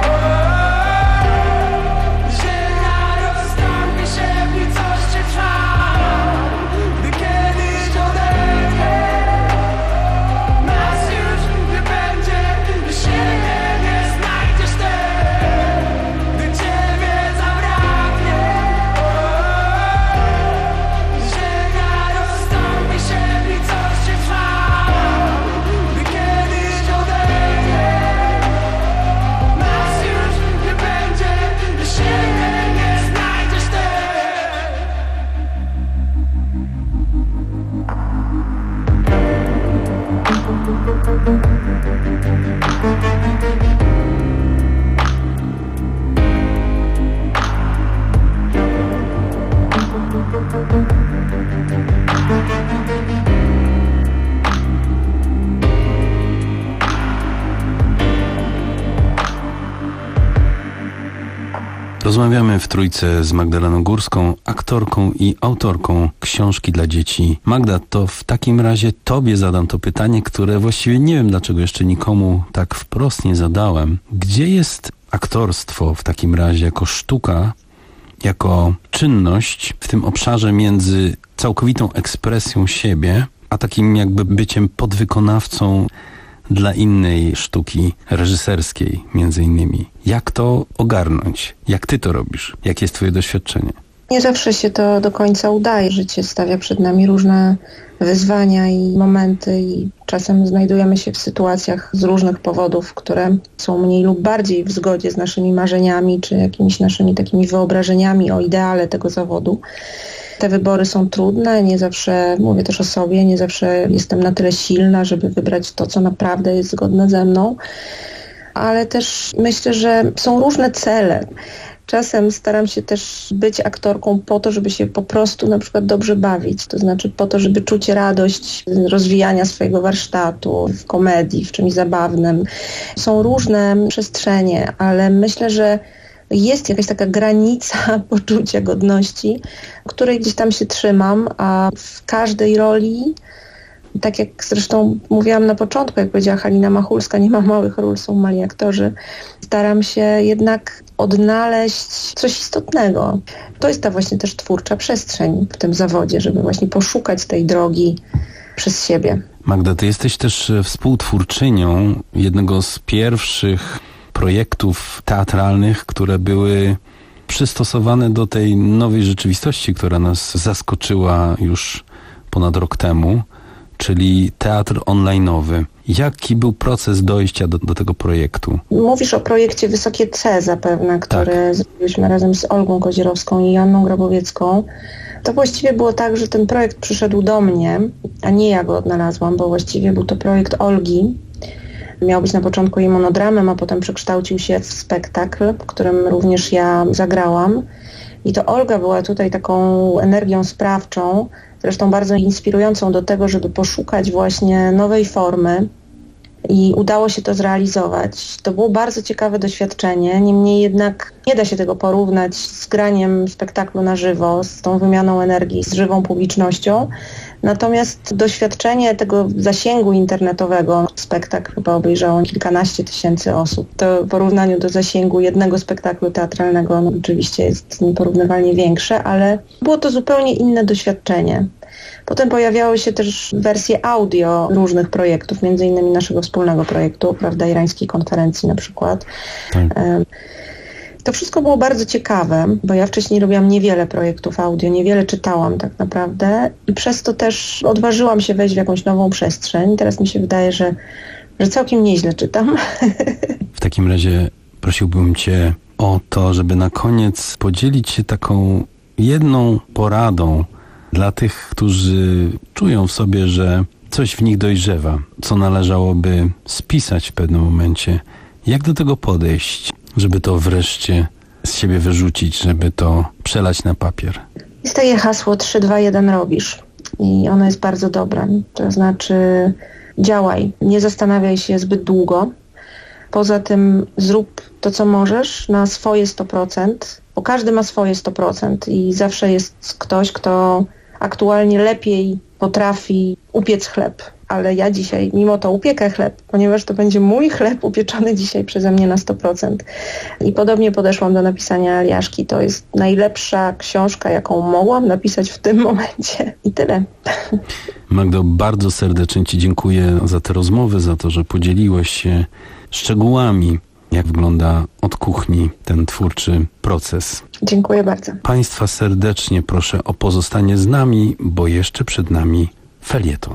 ziemia rozstąpi się w nicości trwam. Gdy kiedyś odejdzie, nas już nie będzie, siebie nie znajdziesz też. Gdy ciebie zabraknie, ziemia rozstąpi się w nicości trwam. Gdy kiedyś odejdzie, nas już nie będzie, siebie nie znajdziesz też. Rozmawiamy w trójce z Magdaleną Górską, aktorką i autorką książki dla dzieci. Magda, to w takim razie tobie zadam to pytanie, które właściwie nie wiem, dlaczego jeszcze nikomu tak wprost nie zadałem. Gdzie jest aktorstwo w takim razie jako sztuka, jako czynność w tym obszarze między całkowitą ekspresją siebie, a takim jakby byciem podwykonawcą dla innej sztuki reżyserskiej między innymi. Jak to ogarnąć? Jak ty to robisz? Jakie jest twoje doświadczenie? Nie zawsze się to do końca udaje. Życie stawia przed nami różne wyzwania i momenty i czasem znajdujemy się w sytuacjach z różnych powodów, które są mniej lub bardziej w zgodzie z naszymi marzeniami czy jakimiś naszymi takimi wyobrażeniami o ideale tego zawodu. Te wybory są trudne, nie zawsze, mówię też o sobie, nie zawsze jestem na tyle silna, żeby wybrać to, co naprawdę jest zgodne ze mną, ale też myślę, że są różne cele. Czasem staram się też być aktorką po to, żeby się po prostu na przykład dobrze bawić, to znaczy po to, żeby czuć radość z rozwijania swojego warsztatu w komedii, w czymś zabawnym. Są różne przestrzenie, ale myślę, że jest jakaś taka granica poczucia godności, której gdzieś tam się trzymam, a w każdej roli, tak jak zresztą mówiłam na początku, jak powiedziała Halina Machulska, nie ma małych ról, są mali aktorzy, staram się jednak odnaleźć coś istotnego. To jest ta właśnie też twórcza przestrzeń w tym zawodzie, żeby właśnie poszukać tej drogi przez siebie. Magda, ty jesteś też współtwórczynią jednego z pierwszych projektów teatralnych, które były przystosowane do tej nowej rzeczywistości, która nas zaskoczyła już ponad rok temu, czyli teatr online'owy. Jaki był proces dojścia do, do tego projektu? Mówisz o projekcie Wysokie C zapewne, który tak. zrobiliśmy razem z Olgą Kozierowską i Joanną Grabowiecką. To właściwie było tak, że ten projekt przyszedł do mnie, a nie ja go odnalazłam, bo właściwie był to projekt Olgi. Miał być na początku jej monodramem, a potem przekształcił się w spektakl, w którym również ja zagrałam. I to Olga była tutaj taką energią sprawczą, zresztą bardzo inspirującą do tego, żeby poszukać właśnie nowej formy. i udało się to zrealizować. To było bardzo ciekawe doświadczenie, niemniej jednak nie da się tego porównać z graniem spektaklu na żywo, z tą wymianą energii, z żywą publicznością. Natomiast doświadczenie tego zasięgu internetowego, spektakl chyba obejrzało kilkanaście tysięcy osób. To w porównaniu do zasięgu jednego spektaklu teatralnego no, oczywiście jest nieporównywalnie większe, ale było to zupełnie inne doświadczenie. Potem pojawiały się też wersje audio różnych projektów, między innymi naszego wspólnego projektu, prawda, irańskiej konferencji na przykład. Tak. To wszystko było bardzo ciekawe, bo ja wcześniej robiłam niewiele projektów audio, niewiele czytałam tak naprawdę i przez to też odważyłam się wejść w jakąś nową przestrzeń. Teraz mi się wydaje, że, że całkiem nieźle czytam. W takim razie prosiłbym Cię o to, żeby na koniec podzielić się taką jedną poradą dla tych, którzy czują w sobie, że coś w nich dojrzewa, co należałoby spisać w pewnym momencie. Jak do tego podejść, żeby to wreszcie z siebie wyrzucić, żeby to przelać na papier? Jest takie hasło trzy, dwa, jeden robisz i ono jest bardzo dobre. To znaczy działaj, nie zastanawiaj się zbyt długo. Poza tym zrób to, co możesz na swoje sto procent, bo każdy ma swoje sto procent i zawsze jest ktoś, kto aktualnie lepiej potrafi upiec chleb. Ale ja dzisiaj mimo to upiekę chleb, ponieważ to będzie mój chleb upieczony dzisiaj przeze mnie na sto procent. I podobnie podeszłam do napisania Eliaszki. To jest najlepsza książka, jaką mogłam napisać w tym momencie. I tyle. Magdo, bardzo serdecznie Ci dziękuję za tę rozmowę, za to, że podzieliłeś się szczegółami, jak wygląda od kuchni ten twórczy proces. Dziękuję bardzo. Państwa serdecznie proszę o pozostanie z nami, bo jeszcze przed nami felieton.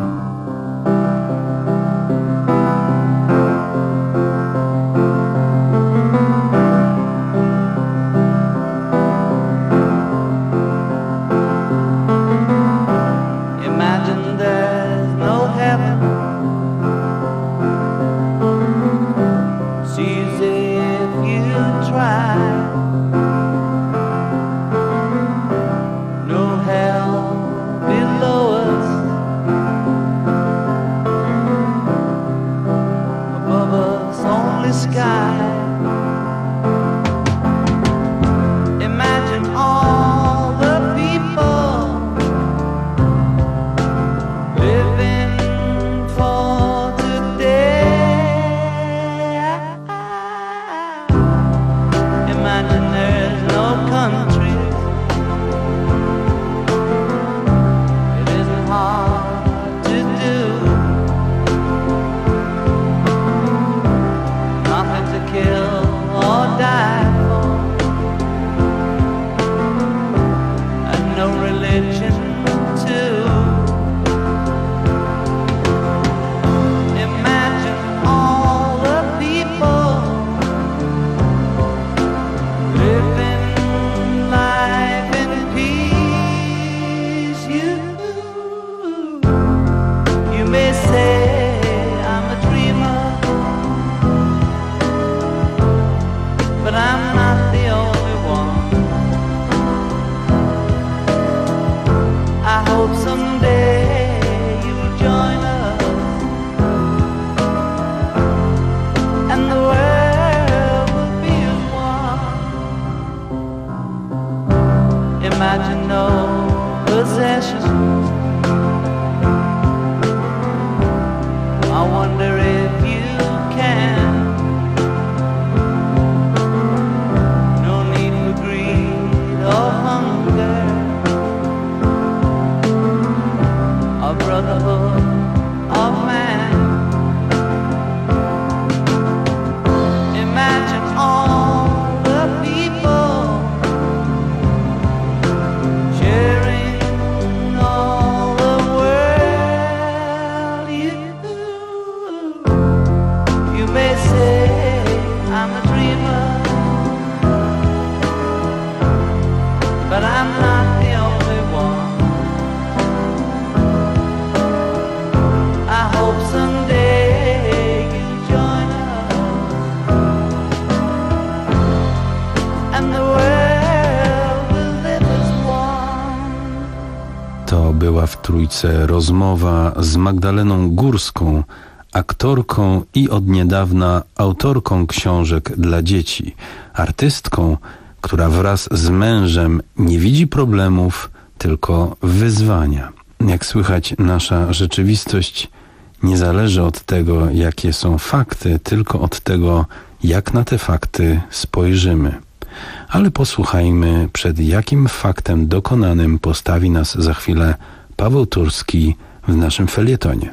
Była w Trójce rozmowa z Magdaleną Górską, aktorką i od niedawna autorką książek dla dzieci. Artystką, która wraz z mężem nie widzi problemów, tylko wyzwania. Jak słychać, nasza rzeczywistość nie zależy od tego, jakie są fakty, tylko od tego, jak na te fakty spojrzymy. Ale posłuchajmy, przed jakim faktem dokonanym postawi nas za chwilę Paweł Turski w naszym felietonie.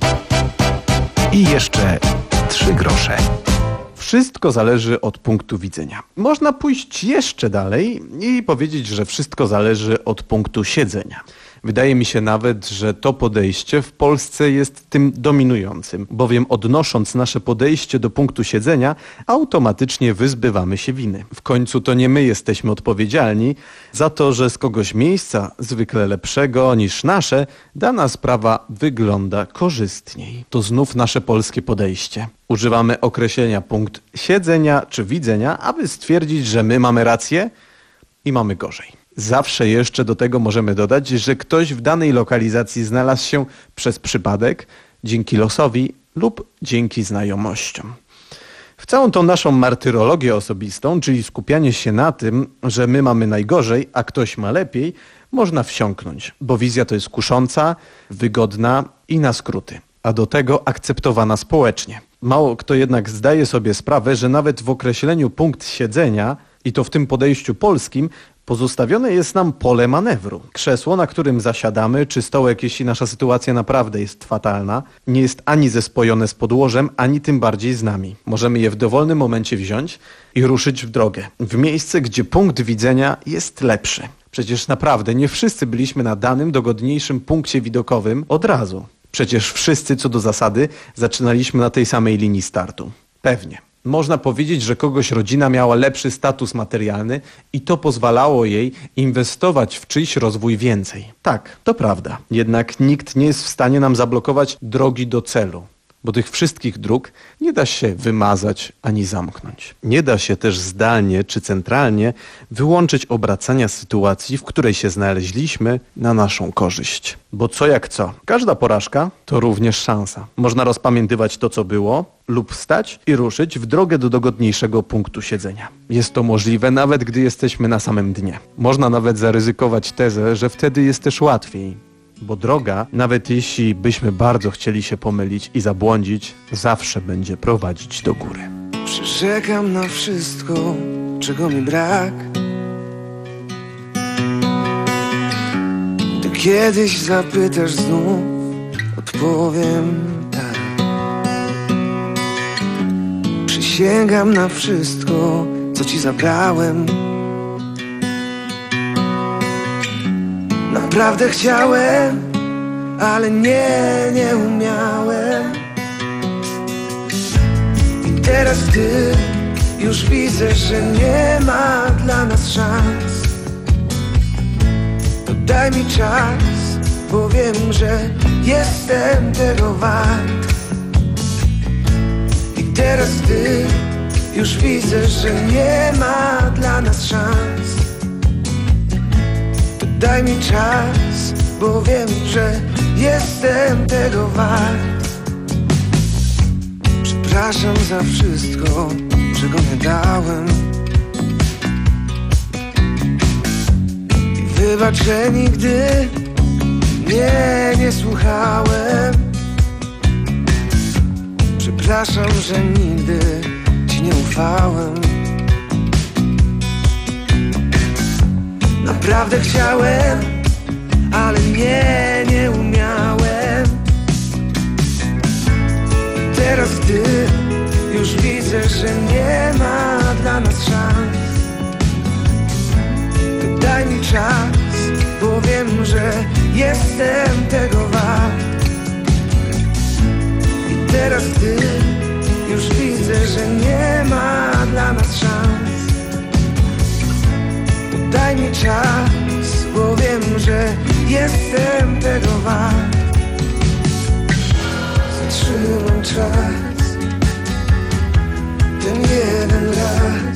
I jeszcze trzy grosze. Wszystko zależy od punktu widzenia. Można pójść jeszcze dalej i powiedzieć, że wszystko zależy od punktu siedzenia. Wydaje mi się nawet, że to podejście w Polsce jest tym dominującym, bowiem odnosząc nasze podejście do punktu siedzenia, automatycznie wyzbywamy się winy. W końcu to nie my jesteśmy odpowiedzialni za to, że z kogoś miejsca, zwykle lepszego niż nasze, dana sprawa wygląda korzystniej. To znów nasze polskie podejście. Używamy określenia punkt siedzenia czy widzenia, aby stwierdzić, że my mamy rację i mamy gorzej. Zawsze jeszcze do tego możemy dodać, że ktoś w danej lokalizacji znalazł się przez przypadek, dzięki losowi lub dzięki znajomościom. W całą tą naszą martyrologię osobistą, czyli skupianie się na tym, że my mamy najgorzej, a ktoś ma lepiej, można wsiąknąć, bo wizja to jest kusząca, wygodna i na skróty, a do tego akceptowana społecznie. Mało kto jednak zdaje sobie sprawę, że nawet w określeniu punkt siedzenia, i to w tym podejściu polskim, pozostawione jest nam pole manewru. Krzesło, na którym zasiadamy, czy stołek, jeśli nasza sytuacja naprawdę jest fatalna, nie jest ani zespojone z podłożem, ani tym bardziej z nami. Możemy je w dowolnym momencie wziąć i ruszyć w drogę, w miejsce, gdzie punkt widzenia jest lepszy. Przecież naprawdę nie wszyscy byliśmy na danym, dogodniejszym punkcie widokowym od razu. Przecież wszyscy, co do zasady, zaczynaliśmy na tej samej linii startu. Pewnie. Można powiedzieć, że kogoś rodzina miała lepszy status materialny i to pozwalało jej inwestować w czyjś rozwój więcej. Tak, to prawda. Jednak nikt nie jest w stanie nam zablokować drogi do celu, bo tych wszystkich dróg nie da się wymazać ani zamknąć. Nie da się też zdalnie czy centralnie wyłączyć obracania sytuacji, w której się znaleźliśmy, na naszą korzyść. Bo co jak co, każda porażka to również szansa. Można rozpamiętywać to, co było, lub wstać i ruszyć w drogę do dogodniejszego punktu siedzenia. Jest to możliwe nawet, gdy jesteśmy na samym dnie. Można nawet zaryzykować tezę, że wtedy jest też łatwiej. Bo droga, nawet jeśli byśmy bardzo chcieli się pomylić i zabłądzić, zawsze będzie prowadzić do góry. Przyrzekam na wszystko, czego mi brak. Gdy kiedyś zapytasz znów, odpowiem tak. Przysięgam na wszystko, co ci zabrałem. Naprawdę chciałem, ale nie, nie umiałem. I teraz gdy już widzę, że nie ma dla nas szans, to daj mi czas, bo wiem, że jestem tego wart. I teraz gdy już widzę, że nie ma dla nas szans, daj mi czas, bo wiem, że jestem tego wart. Przepraszam za wszystko, czego nie dałem. I wybacz, że nigdy mnie nie słuchałem. Przepraszam, że nigdy ci nie ufałem. Naprawdę chciałem, ale nie, nie umiałem. Teraz gdy już widzę, że nie ma dla nas szans, to daj mi czas, bo wiem, że jestem tego wart. I teraz gdy już widzę, że nie ma dla nas szans, daj mi czas, bo wiem, że jestem tego wart. Zatrzymam czas, ten jeden raz.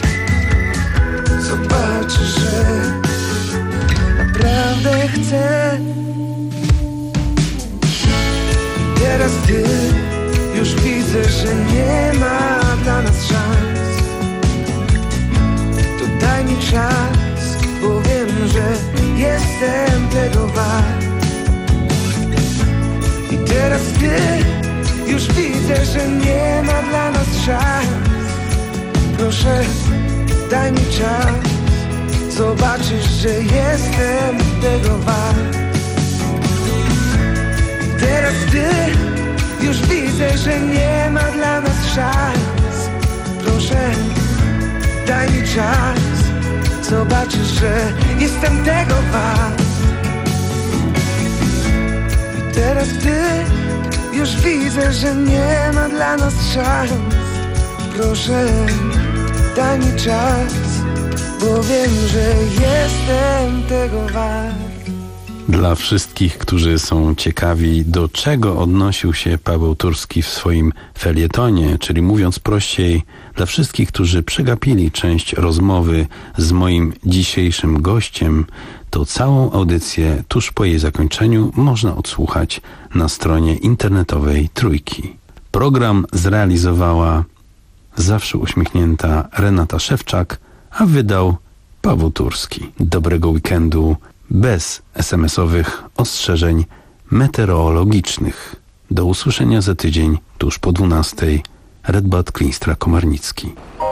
Zobaczysz, że naprawdę chcę. I teraz gdy już widzę, że nie ma dla nas szans. Proszę, daj mi czas. Zobaczysz, że jestem tego wart. Teraz gdy już widzę, że nie ma dla nas szans. Proszę, daj mi czas. Zobaczysz, że jestem tego wart. I teraz gdy już widzę, że nie ma dla nas szans. Proszę, daj mi czas, bo wiem, że jestem tego wart. Dla wszystkich, którzy są ciekawi, do czego odnosił się Paweł Turski w swoim felietonie, czyli mówiąc prościej, dla wszystkich, którzy przegapili część rozmowy z moim dzisiejszym gościem, to całą audycję tuż po jej zakończeniu można odsłuchać na stronie internetowej Trójki. Program zrealizowała zawsze uśmiechnięta Renata Szewczak, a wydał Paweł Turski. Dobrego weekendu bez es em esowych ostrzeżeń meteorologicznych. Do usłyszenia za tydzień, tuż po dwunastej. Redbad Klinstra-Komarnicki.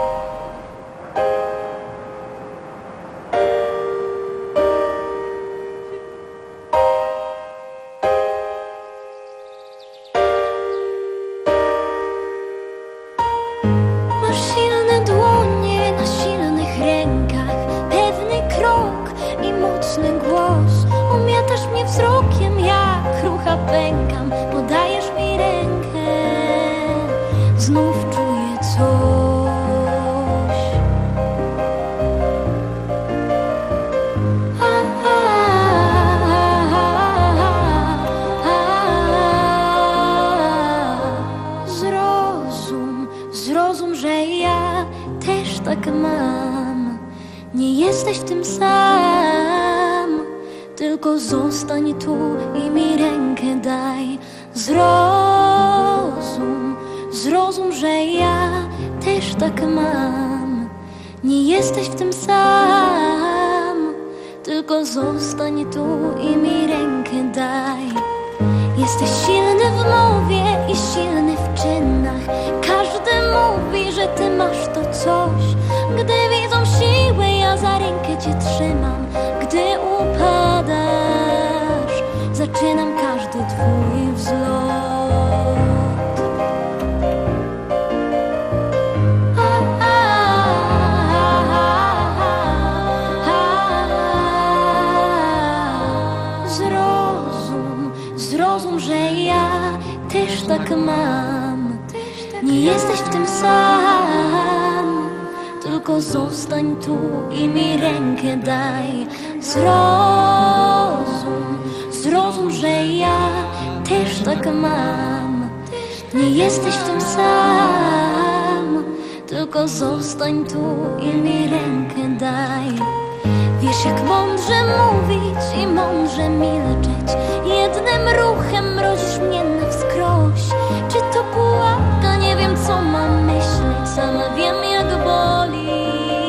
Zostań tu i mi rękę daj. Wiesz, jak mądrze mówić i mądrze milczeć. Jednym ruchem mrozisz mnie na wskroś. Czy to pułapka? Nie wiem, co mam myśleć. Sama wiem, jak boli,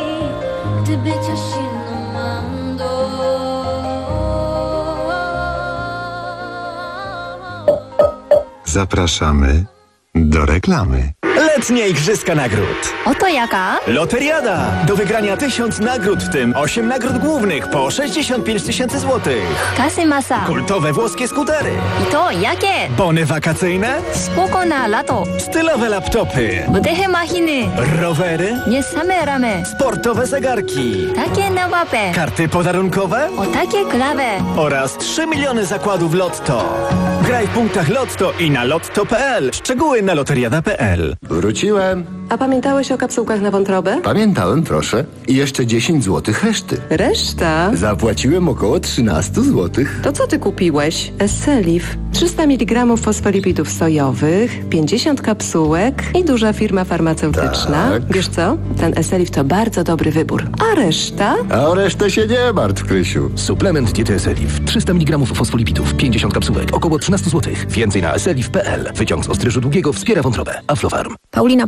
gdy bycia silną mam dość. Zapraszamy do reklamy. Letnie Igrzyska Nagród. Oto jaka? Loteriada. Do wygrania tysiąc nagród, w tym osiem nagród głównych po sześćdziesiąt pięć tysięcy złotych. Kasy masa. Kultowe włoskie skutery. I to jakie? Bony wakacyjne. Spoko na lato. Stylowe laptopy. Budychy machiny. Rowery. Nie same ramy. Sportowe zegarki. Takie na łapę. Karty podarunkowe. O takie klawe. Oraz trzy miliony zakładów Lotto. Graj w punktach Lotto i na lotto kropka p l. Szczegóły na loteriada kropka p l. Wróciłem. A pamiętałeś o kapsułkach na wątrobę? Pamiętałem, proszę. I jeszcze dziesięć złotych reszty. Reszta? Zapłaciłem około trzynaście złotych. To co ty kupiłeś? Esselif. trzysta miligramów fosfolipidów sojowych, pięćdziesiąt kapsułek i duża firma farmaceutyczna. Tak. Wiesz co? Ten Esselif to bardzo dobry wybór. A reszta? A o resztę się nie martw, Krysiu. Suplement diety Esselif. trzysta miligramów fosfolipidów, pięćdziesiąt kapsułek, około trzynaście złotych. Więcej na esselif kropka p l. Wyciąg z ostryżu długiego wspiera wątrobę. Aflofarm. Paulina Pastuszak.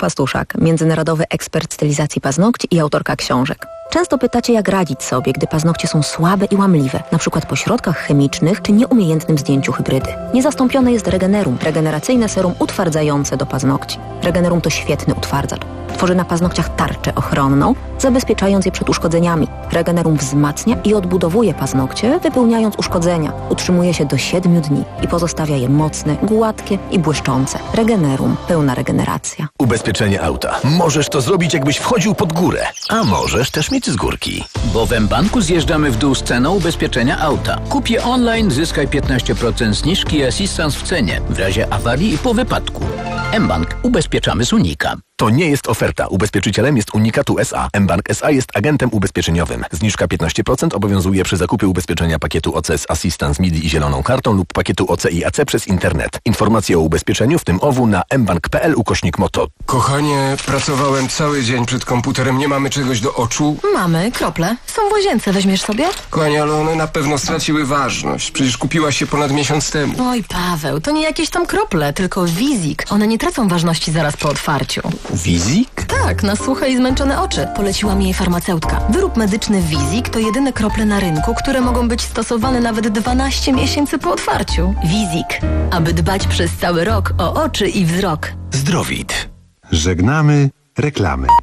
Mark, międzynarodowy ekspert stylizacji paznokci i autorka książek. Często pytacie, jak radzić sobie, gdy paznokcie są słabe i łamliwe, na przykład po środkach chemicznych czy nieumiejętnym zdjęciu hybrydy. Niezastąpione jest Regenerum, regeneracyjne serum utwardzające do paznokci. Regenerum to świetny utwardzacz. Tworzy na paznokciach tarczę ochronną, zabezpieczając je przed uszkodzeniami. Regenerum wzmacnia i odbudowuje paznokcie, wypełniając uszkodzenia. Utrzymuje się do siedmiu dni i pozostawia je mocne, gładkie i błyszczące. Regenerum. Pełna regeneracja. Ubezpieczenie auta. Możesz to zrobić, jakbyś wchodził pod górę, a możesz też mieć z górki. Bo w mBanku zjeżdżamy w dół z ceną ubezpieczenia auta. Kup je online, zyskaj piętnaście procent zniżki i asystans w cenie w razie awarii i po wypadku. mBank. Ubezpieczamy z Unika. To nie jest oferta. Ubezpieczycielem jest Unikatu S A. mBank S A jest agentem ubezpieczeniowym. Zniżka piętnaście procent obowiązuje przy zakupie ubezpieczenia pakietu O C S Assistance M I D I i zieloną kartą lub pakietu O C i A C przez internet. Informacje o ubezpieczeniu, w tym O W, na mbank.pl ukośnik moto. Kochanie, pracowałem cały dzień przed komputerem. Nie mamy czegoś do oczu? Mamy, krople. Są w łazience, weźmiesz sobie? Kochanie, ale one na pewno straciły ważność. Przecież kupiłaś je ponad miesiąc temu. Oj, Paweł, to nie jakieś tam krople, tylko Wizik. One nie tracą ważności zaraz po otwarciu. Wizik? Tak, na suche i zmęczone oczy. Poleciła mi jej farmaceutka. Wyrób medyczny Wizik to jedyne krople na rynku, które mogą być stosowane nawet dwanaście miesięcy po otwarciu. Wizik. Aby dbać przez cały rok o oczy i wzrok. Zdrowit. Żegnamy reklamy.